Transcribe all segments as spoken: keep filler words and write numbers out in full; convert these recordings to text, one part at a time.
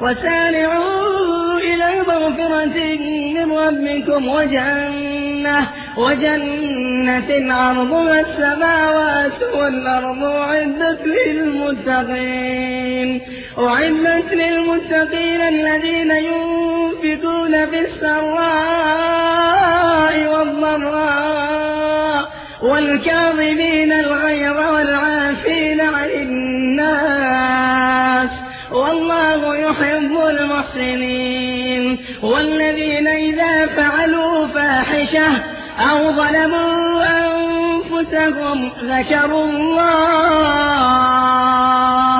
وسارعوا إلى مغفرة من ربكم وجنة, وجنة عرضها السماوات والأرض أعدت للمتقين أعدت للمتقين الذين ينفقون في السراء والضراء والكاظمين الغيظ والعافين عن الناس والله يحب المحسنين. والذين إذا فعلوا فاحشة أو ظلموا أنفسهم ذكروا الله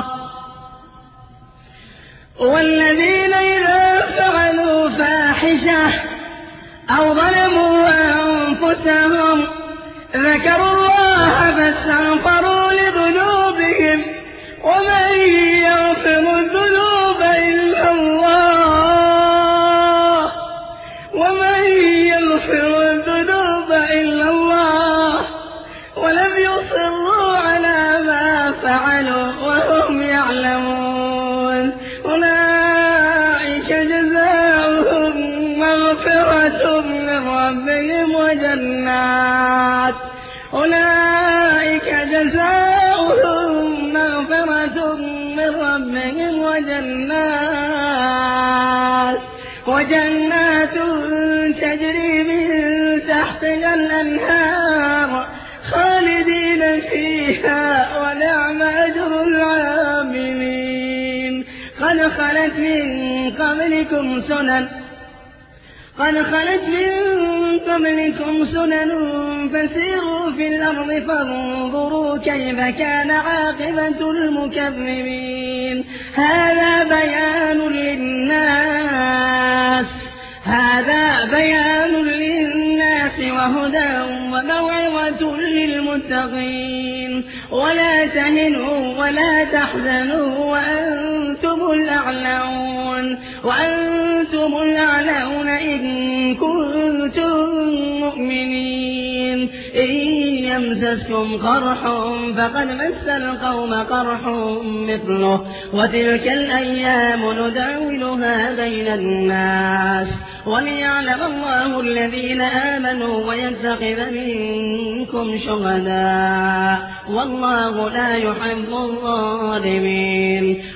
والذين إذا فعلوا فاحشة أو ظلموا أنفسهم ذكروا الله فاستغفروا لذنوبهم ومن يغفر الذنوب إلا الله ومن يغفر الذنوب إلا الله ولم يصروا على ما فعلوا وهم يعلمون أولئك جزاؤهم مغفرة من ربهم وجنات أولئك جزاؤهم مغفرة من ربهم وجنات وجنات تجري من تحتها الأنهار خالدين فيها ونعم أجر العاملين. قد خلت من قبلكم سنن قد خلت من قبلكم سنن فسيروا في الأرض فانظروا كيف كان عاقبة المكذبين. هذا بيان للناس هذا بيان للناس وهدى وموعظة للمتقين. ولا تهنوا ولا تحزنوا وأنتم الأعلون وأنتم الأعلون إن كنتم مؤمنين. إن يمسسكم قرح فقد مس القوم قرح مثله وتلك الأيام نداولها بين الناس وليعلم الله الذين آمنوا ويتخذ منكم شهداء والله لا يحب الظالمين.